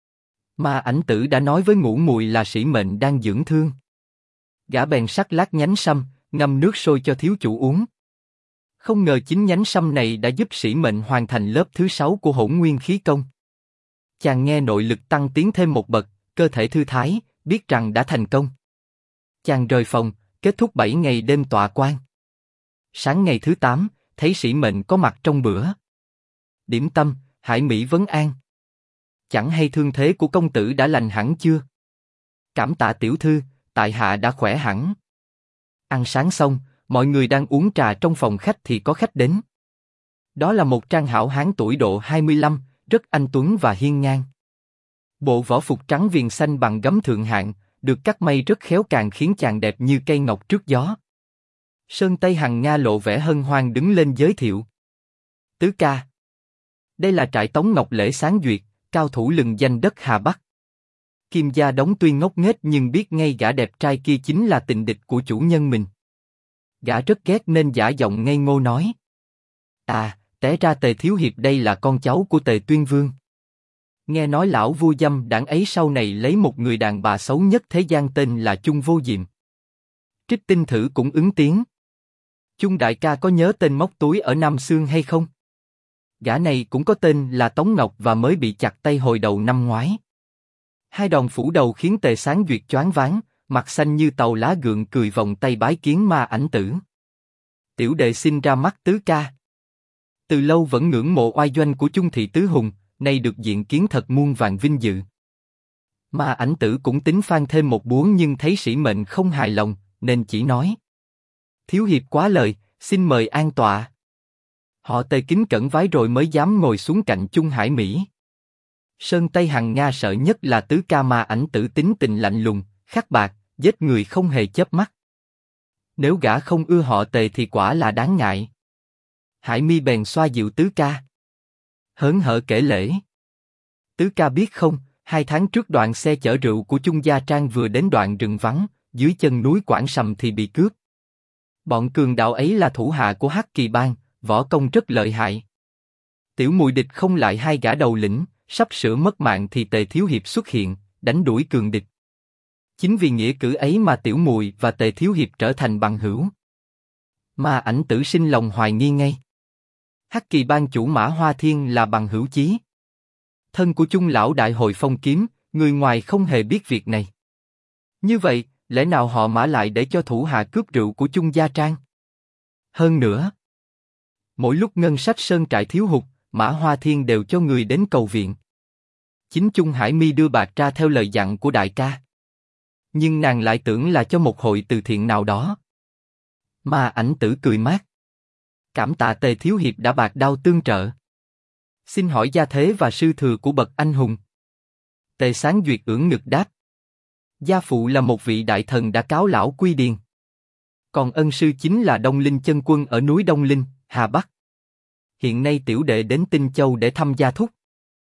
Ma Ảnh Tử đã nói với Ngũ muội là Sĩ Mệnh đang dưỡng thương. Gã bèn sắc lát nhánh sâm, ngâm nước sôi cho thiếu chủ uống. Không ngờ chính nhánh sâm này đã giúp Sĩ Mệnh hoàn thành lớp thứ 6 của Hỗn Nguyên khí công. Chàng nghe nội lực tăng tiến thêm một bậc, cơ thể thư thái, biết rằng đã thành công. Chàng rời phòng, kết thúc 7 ngày đêm tọa quan. Sáng ngày thứ 8, thấy Sĩ Mệnh có mặt trong bữa điểm tâm. Hải Mỹ vấn an: Chẳng hay thương thế của công tử đã lành hẳn chưa? Cảm tạ tiểu thư, tại hạ đã khỏe hẳn. Ăn sáng xong, mọi người đang uống trà trong phòng khách thì có khách đến. Đó là một trang hảo hán tuổi độ 25, rất anh tuấn và hiên ngang. Bộ võ phục trắng viền xanh bằng gấm thượng hạng, được cắt may rất khéo càng khiến chàng đẹp như cây ngọc trước gió. Sơn Tây Hằng Nga lộ vẻ hân hoan đứng lên giới thiệu. Tứ ca. Đây là trại Tống Ngọc Lễ Sáng Duyệt, cao thủ lừng danh đất Hà Bắc. Kim Gia Đống tuy ngốc nghếch nhưng biết ngay gã đẹp trai kia chính là tình địch của chủ nhân mình. Gã rất ghét nên giả giọng ngây ngô nói. À, té ra Tề Thiếu Hiệp đây là con cháu của Tề Tuyên Vương. Nghe nói lão vua dâm đảng ấy sau này lấy một người đàn bà xấu nhất thế gian tên là Chung Vô Diệm. Trích Tinh Thử cũng ứng tiếng. Chung đại ca có nhớ tên móc túi ở Nam Xương hay không? Gã này cũng có tên là Tống Ngọc và mới bị chặt tay hồi đầu năm ngoái. Hai đòn phủ đầu khiến Tề Sáng Duyệt choáng váng, mặt xanh như tàu lá gượng cười vòng tay bái kiến Ma Ảnh Tử. Tiểu đệ xin ra mắt tứ ca. Từ lâu vẫn ngưỡng mộ oai doanh của Chung thị tứ hùng, nay được diện kiến thật muôn vàn vinh dự. Ma Ảnh Tử cũng tính phang thêm một búa nhưng thấy sĩ mệnh không hài lòng, nên chỉ nói. Thiếu hiệp quá lời, xin mời an tọa. Họ Tề kính cẩn vái rồi mới dám ngồi xuống cạnh Chung Hải Mỹ. Sơn Tây Hằng Nga sợ nhất là tứ ca Ma Ảnh Tử tính tình lạnh lùng, khắc bạc, giết người không hề chớp mắt. Nếu gã không ưa họ Tề thì quả là đáng ngại. Hải Mi bèn xoa dịu tứ ca. Hớn hở kể lễ. Tứ ca biết không, 2 tháng trước đoàn xe chở rượu của Chung Gia Trang vừa đến đoạn rừng vắng, dưới chân núi Quảng Sầm thì bị cướp. Bọn cường đạo ấy là thủ hạ của Hắc Kỳ Bang, võ công rất lợi hại. Tiểu Mùi địch không lại 2 gã đầu lĩnh, sắp sửa mất mạng thì Tề Thiếu Hiệp xuất hiện, đánh đuổi cường địch. Chính vì nghĩa cử ấy mà Tiểu Mùi và Tề Thiếu Hiệp trở thành bằng hữu. Ma Ảnh Tử sinh lòng hoài nghi ngay. Hắc Kỳ Bang chủ Mã Hoa Thiên là bằng hữu chí. Thân của Chung lão đại hội phong kiếm, người ngoài không hề biết việc này. Như vậy, lẽ nào họ Mã lại để cho thủ hạ cướp rượu của Chung Gia Trang? Hơn nữa, mỗi lúc ngân sách sơn trại thiếu hụt, Mã Hoa Thiên đều cho người đến cầu viện. Chính Chung Hải Mi đưa bạc ra theo lời dặn của đại ca. Nhưng nàng lại tưởng là cho một hội từ thiện nào đó. Ma Ảnh Tử cười mát. Cảm tạ Tề Thiếu Hiệp đã bạc đao tương trợ. Xin hỏi gia thế và sư thừa của bậc anh hùng. Tề Sáng Duyệt ưỡn ngực đáp. Gia phụ là một vị đại thần đã cáo lão quy điền. Còn ân sư chính là Đông Linh chân quân ở núi Đông Linh, Hà Bắc. Hiện nay tiểu đệ đến Tinh Châu để thăm gia thúc.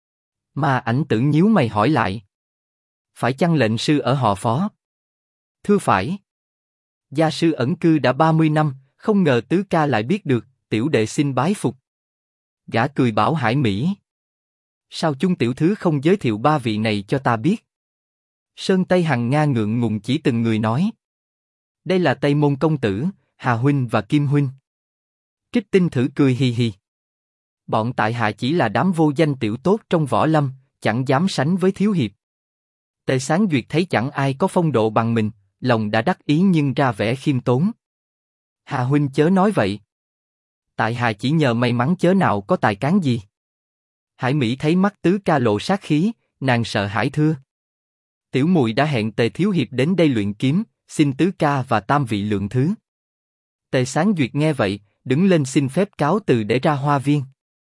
Ma Ảnh Tử nhíu mày hỏi lại. Phải chăng lệnh sư ở họ Phó? Thưa phải. Gia sư ẩn cư đã 30 năm, không ngờ tứ ca lại biết được, tiểu đệ xin bái phục. Gã cười bảo Hải Mỹ. Sao Chung tiểu thứ không giới thiệu 3 vị này cho ta biết? Sơn Tây Hằng Nga ngượng ngùng chỉ từng người nói. Đây là Tây Môn công tử, Hà huynh và Kim huynh. Trích Tinh Thử cười hì hì. Bọn tại hạ chỉ là đám vô danh tiểu tốt trong võ lâm, chẳng dám sánh với thiếu hiệp. Tề Sáng Duyệt thấy chẳng ai có phong độ bằng mình, lòng đã đắc ý nhưng ra vẻ khiêm tốn. Hà huynh chớ nói vậy. Tại hạ chỉ nhờ may mắn chớ nào có tài cán gì. Hải Mỹ thấy mắt tứ ca lộ sát khí, nàng sợ hãi thưa. Tiểu muội đã hẹn Tề Thiếu Hiệp đến đây luyện kiếm, xin tứ ca và tam vị lượng thứ. Tề Sáng Duyệt nghe vậy, đứng lên xin phép cáo từ để ra hoa viên.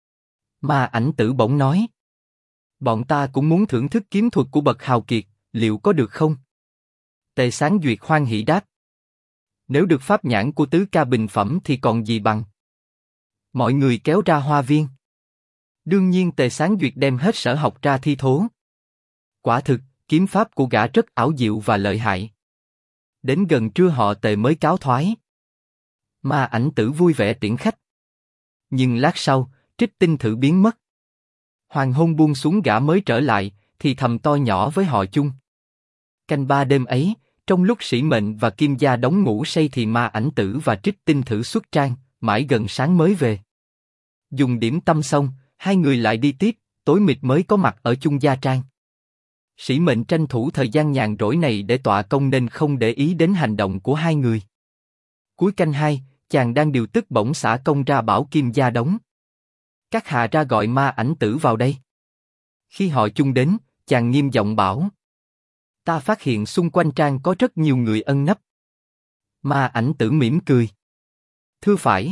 Ma Ảnh Tử bỗng nói. Bọn ta cũng muốn thưởng thức kiếm thuật của bậc hào kiệt, liệu có được không? Tề Sáng Duyệt hoan hỉ đáp. Nếu được pháp nhãn của tứ ca bình phẩm thì còn gì bằng. Mọi người kéo ra hoa viên. Đương nhiên Tề Sáng Duyệt đem hết sở học ra thi thố. Quả thực, kiếm pháp của gã rất ảo diệu và lợi hại. Đến gần trưa họ Tề mới cáo thoái. Ma Ảnh Tử vui vẻ tiễn khách. Nhưng lát sau, Trích Tinh Thử biến mất. Hoàng hôn buông xuống gã mới trở lại, thì thầm to nhỏ với họ Chung. Canh 3 đêm ấy, trong lúc Sĩ Mệnh và Kim Gia Đống ngủ say thì Ma Ảnh Tử và Trích Tinh Thử xuất trang, mãi gần sáng mới về. Dùng điểm tâm xong, hai người lại đi tiếp, tối mịt mới có mặt ở Chung Gia Trang. Sĩ Mệnh tranh thủ thời gian nhàn rỗi này để tọa công nên không để ý đến hành động của hai người. Cuối canh 2, chàng đang điều tức bỗng xả công ra bảo Kim Gia Đống. Các hạ ra gọi Ma Ảnh Tử vào đây. Khi họ Chung đến, chàng nghiêm giọng bảo. Ta phát hiện xung quanh trang có rất nhiều người ẩn nấp. Ma Ảnh Tử mỉm cười. Thưa phải.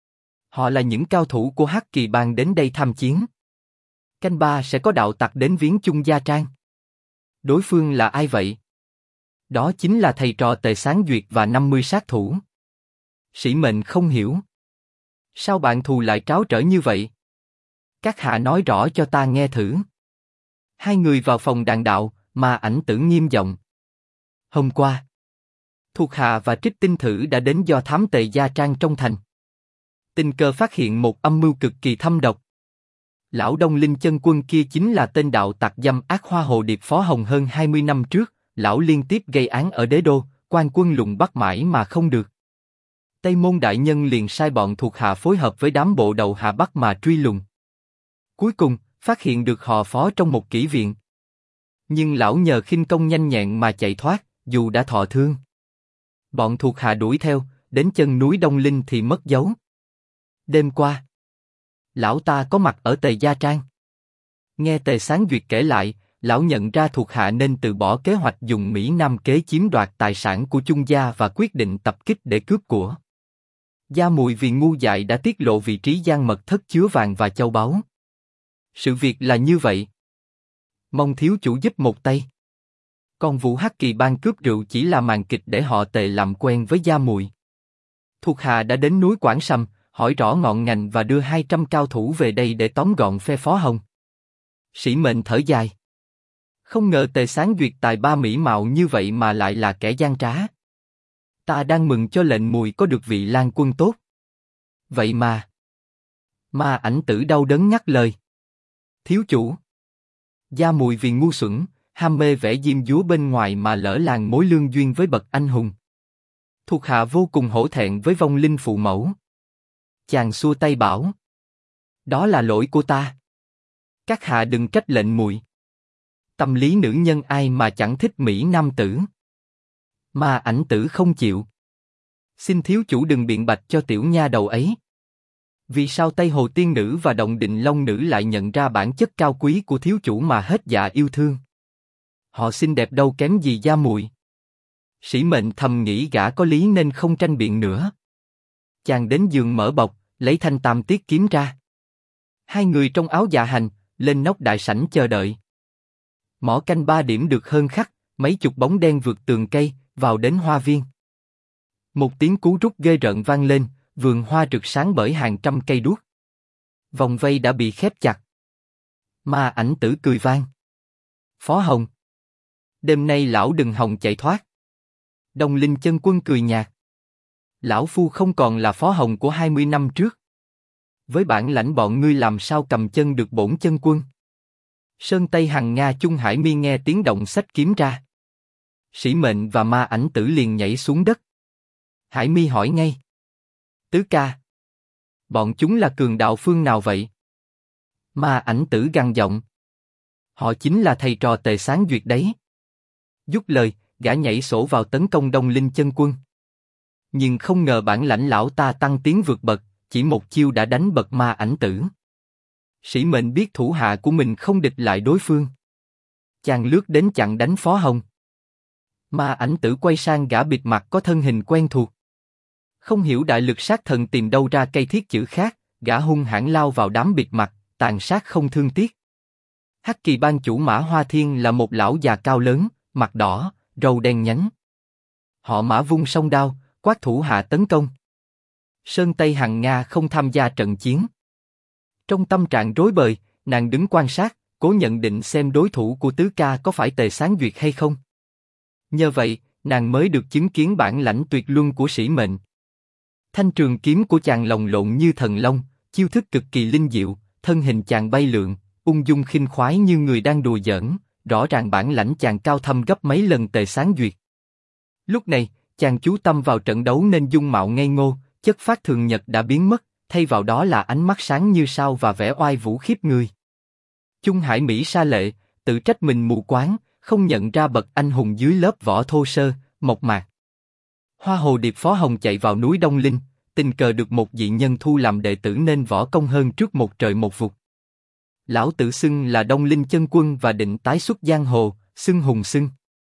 Họ là những cao thủ của Hắc Kỳ Bang đến đây tham chiến. Canh 3 sẽ có đạo tặc đến viếng Chung Gia Trang. Đối phương là ai vậy? Đó chính là thầy trò Tề Sáng Duyệt và 50 sát thủ. Sĩ Mệnh không hiểu. Sao bạn thù lại tráo trở như vậy? Các hạ nói rõ cho ta nghe thử. Hai người vào phòng đàn đạo, mà Ảnh Tử nghiêm giọng. Hôm qua, thuộc hạ và Trích Tinh Thử đã đến do thám Tề gia trang trong thành. Tình cờ phát hiện một âm mưu cực kỳ thâm độc. Lão Đông Linh Chân Quân kia chính là tên đạo tặc dâm ác Hoa Hồ Điệp Phó Hồng hơn 20 năm trước, lão liên tiếp gây án ở Đế Đô, quan quân lùng bắt mãi mà không được. Tây Môn đại nhân liền sai bọn thuộc hạ phối hợp với đám bộ đầu hạ Bắc mà truy lùng. Cuối cùng, phát hiện được họ Phó trong một kỹ viện. Nhưng lão nhờ khinh công nhanh nhẹn mà chạy thoát, dù đã thọ thương. Bọn thuộc hạ đuổi theo, đến chân núi Đông Linh thì mất dấu. Đêm qua, lão ta có mặt ở Tề gia trang. Nghe Tề Sáng Duyệt kể lại, lão nhận ra thuộc hạ nên từ bỏ kế hoạch dùng Mỹ Nam kế chiếm đoạt tài sản của Chung gia và quyết định tập kích để cướp của. Gia Mùi vì ngu dại đã tiết lộ vị trí gian mật thất chứa vàng và châu báu. Sự việc là như vậy. Mong thiếu chủ giúp một tay. Còn vụ Hắc Kỳ Bang cướp rượu chỉ là màn kịch để họ Tề làm quen với Gia Mùi. Thuộc hạ đã đến núi Quảng Sâm, hỏi rõ ngọn ngành và đưa 200 cao thủ về đây để tóm gọn phe Phó Hồng. Sĩ Mệnh thở dài. Không ngờ Tề Sáng Duyệt tài ba mỹ mạo như vậy mà lại là kẻ gian trá. Ta đang mừng cho lệnh Mùi có được vị lang quân tốt. Vậy mà Ảnh Tử đau đớn ngắt lời. Thiếu chủ. Gia Mùi vì ngu xuẩn, ham mê vẻ diêm dúa bên ngoài mà lỡ làng mối lương duyên với bậc anh hùng. Thuộc hạ vô cùng hổ thẹn với vong linh phụ mẫu. Chàng xua tay bảo. Đó là lỗi của ta. Các hạ đừng trách lệnh Mùi. Tâm lý nữ nhân ai mà chẳng thích mỹ nam tử. Mà Ảnh Tử không chịu. Xin thiếu chủ đừng biện bạch cho tiểu nha đầu ấy. Vì sao Tây Hồ Tiên Nữ và Động Định Long Nữ lại nhận ra bản chất cao quý của thiếu chủ mà hết dạ yêu thương? Họ xinh đẹp đâu kém gì Gia Mùi. Sĩ Mệnh thầm nghĩ gã có lý nên không tranh biện nữa. Chàng đến giường mở bọc, lấy thanh tam tiết kiếm ra. Hai người trong áo dạ hành, lên nóc đại sảnh chờ đợi. Mõ canh 3 điểm được hơn khắc, mấy chục bóng đen vượt tường cây, vào đến hoa viên. Một tiếng cú rút ghê rợn vang lên, vườn hoa rực sáng bởi hàng trăm cây đuốc. Vòng vây đã bị khép chặt. Mà Ảnh Tử cười vang. Phó Hồng. Đêm nay lão đừng hòng chạy thoát. Đông Linh Chân Quân cười nhạt. Lão phu không còn là Phó Hồng của 20 năm trước. Với bản lãnh bọn ngươi làm sao cầm chân được bổn chân quân. Sơn Tây Hằng Nga Chung Hải Mi nghe tiếng động xách kiếm ra. Sĩ Mệnh và Ma Ảnh Tử liền nhảy xuống đất. Hải Mi hỏi ngay. Tứ ca. Bọn chúng là cường đạo phương nào vậy? Ma Ảnh Tử gằn giọng. Họ chính là thầy trò Tề Sáng Duyệt đấy. Dứt lời, gã nhảy sổ vào tấn công Đông Linh Chân Quân. Nhưng không ngờ bản lãnh lão ta tăng tiến vượt bậc, chỉ một chiêu đã đánh bật Ma Ảnh Tử. Sĩ Mệnh biết thủ hạ của mình không địch lại đối phương. Chàng lướt đến chặn đánh Phó Hồng. Ma Ảnh Tử quay sang gã bịt mặt có thân hình quen thuộc. Không hiểu đại lực sát thần tìm đâu ra cây thiết chữ khác, gã hung hãn lao vào đám bịt mặt, tàn sát không thương tiếc. Hắc Kỳ Bang chủ Mã Hoa Thiên là một lão già cao lớn, mặt đỏ, râu đen nhánh. Họ Mã vung song đao, quát thủ hạ tấn công. Sơn Tây Hằng Nga không tham gia trận chiến. Trong tâm trạng rối bời, nàng đứng quan sát, cố nhận định xem đối thủ của tứ ca có phải Tề Sáng Duyệt hay không. Nhờ vậy, nàng mới được chứng kiến bản lãnh tuyệt luân của Sĩ Mệnh. Thanh trường kiếm của chàng lồng lộn như thần long, chiêu thức cực kỳ linh diệu, thân hình chàng bay lượn, ung dung khinh khoái như người đang đùa giỡn, rõ ràng bản lãnh chàng cao thâm gấp mấy lần Tề Sáng Duyệt. Lúc này, chàng chú tâm vào trận đấu nên dung mạo ngây ngô, chất phát thường nhật đã biến mất, thay vào đó là ánh mắt sáng như sao và vẻ oai vũ khiếp người. Chung Hải Mỹ sa lệ, tự trách mình mù quáng, không nhận ra bậc anh hùng dưới lớp vỏ thô sơ, mộc mạc. Hoa Hồ Điệp Phó Hồng chạy vào núi Đông Linh, tình cờ được một dị nhân thu làm đệ tử nên võ công hơn trước một trời một vực. Lão tự xưng là Đông Linh Chân Quân và định tái xuất giang hồ, xưng hùng xưng.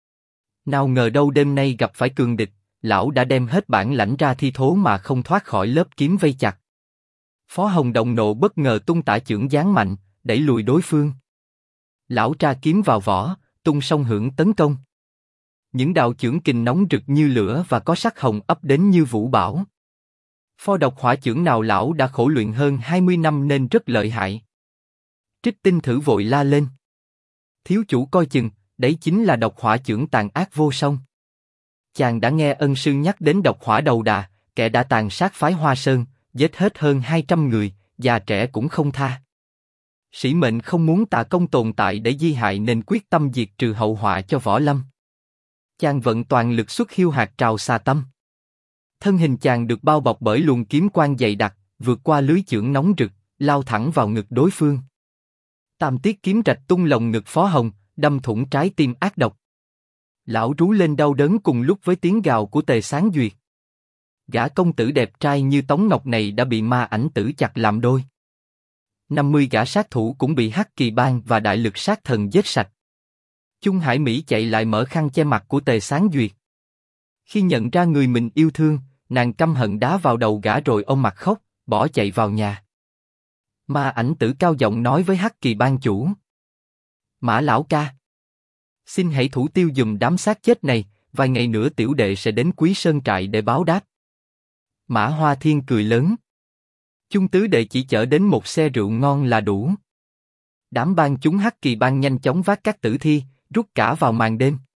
Nào ngờ đâu đêm nay gặp phải cường địch, lão đã đem hết bản lãnh ra thi thố mà không thoát khỏi lớp kiếm vây chặt. Phó Hồng động nộ bất ngờ tung tả chưởng giáng mạnh, đẩy lùi đối phương. Lão tra kiếm vào vỏ, tung song hưởng tấn công. Những đạo chưởng kình nóng rực như lửa và có sắc hồng ấp đến như vũ bão. Pho độc hỏa chưởng nào lão đã khổ luyện hơn 20 năm nên rất lợi hại. Trích Tinh Thử vội la lên. Thiếu chủ coi chừng, đấy chính là độc hỏa chưởng tàn ác vô song. Chàng đã nghe ân sư nhắc đến độc hỏa đầu đà, kẻ đã tàn sát phái Hoa Sơn, giết hết hơn 200 người, già trẻ cũng không tha. Sĩ mệnh không muốn Tạ Công tồn tại để di hại nên quyết tâm diệt trừ hậu họa cho Võ Lâm. Chàng vận toàn lực xuất Hiêu Hạt Trào Xà Tâm. Thân hình chàng được bao bọc bởi luồng kiếm quang dày đặc, vượt qua lưới chưởng nóng rực, lao thẳng vào ngực đối phương. Tam tiết kiếm rạch tung lồng ngực Phó Hồng, đâm thủng trái tim ác độc. Lão rú lên đau đớn cùng lúc với tiếng gào của Tề Sáng Duyệt. Gã công tử đẹp trai như Tống Ngọc này đã bị ma ảnh tử chặt làm đôi. 50 gã sát thủ cũng bị Hắc Kỳ Bang và Đại Lực Sát Thần giết sạch. Chung Hải Mỹ chạy lại mở khăn che mặt của Tề Sáng Duyệt. Khi nhận ra người mình yêu thương, nàng căm hận đá vào đầu gã rồi ôm mặt khóc, bỏ chạy vào nhà. Ma ảnh tử cao giọng nói với Hắc Kỳ Bang chủ: Mã lão ca, xin hãy thủ tiêu giùm đám xác chết này, vài ngày nữa tiểu đệ sẽ đến Quý Sơn trại để báo đáp. Mã Hoa Thiên cười lớn: Chung tứ đệ chỉ chở đến một xe rượu ngon là đủ. Đám bang chúng Hắc Kỳ Bang nhanh chóng vác các tử thi, rút cả vào màn đêm.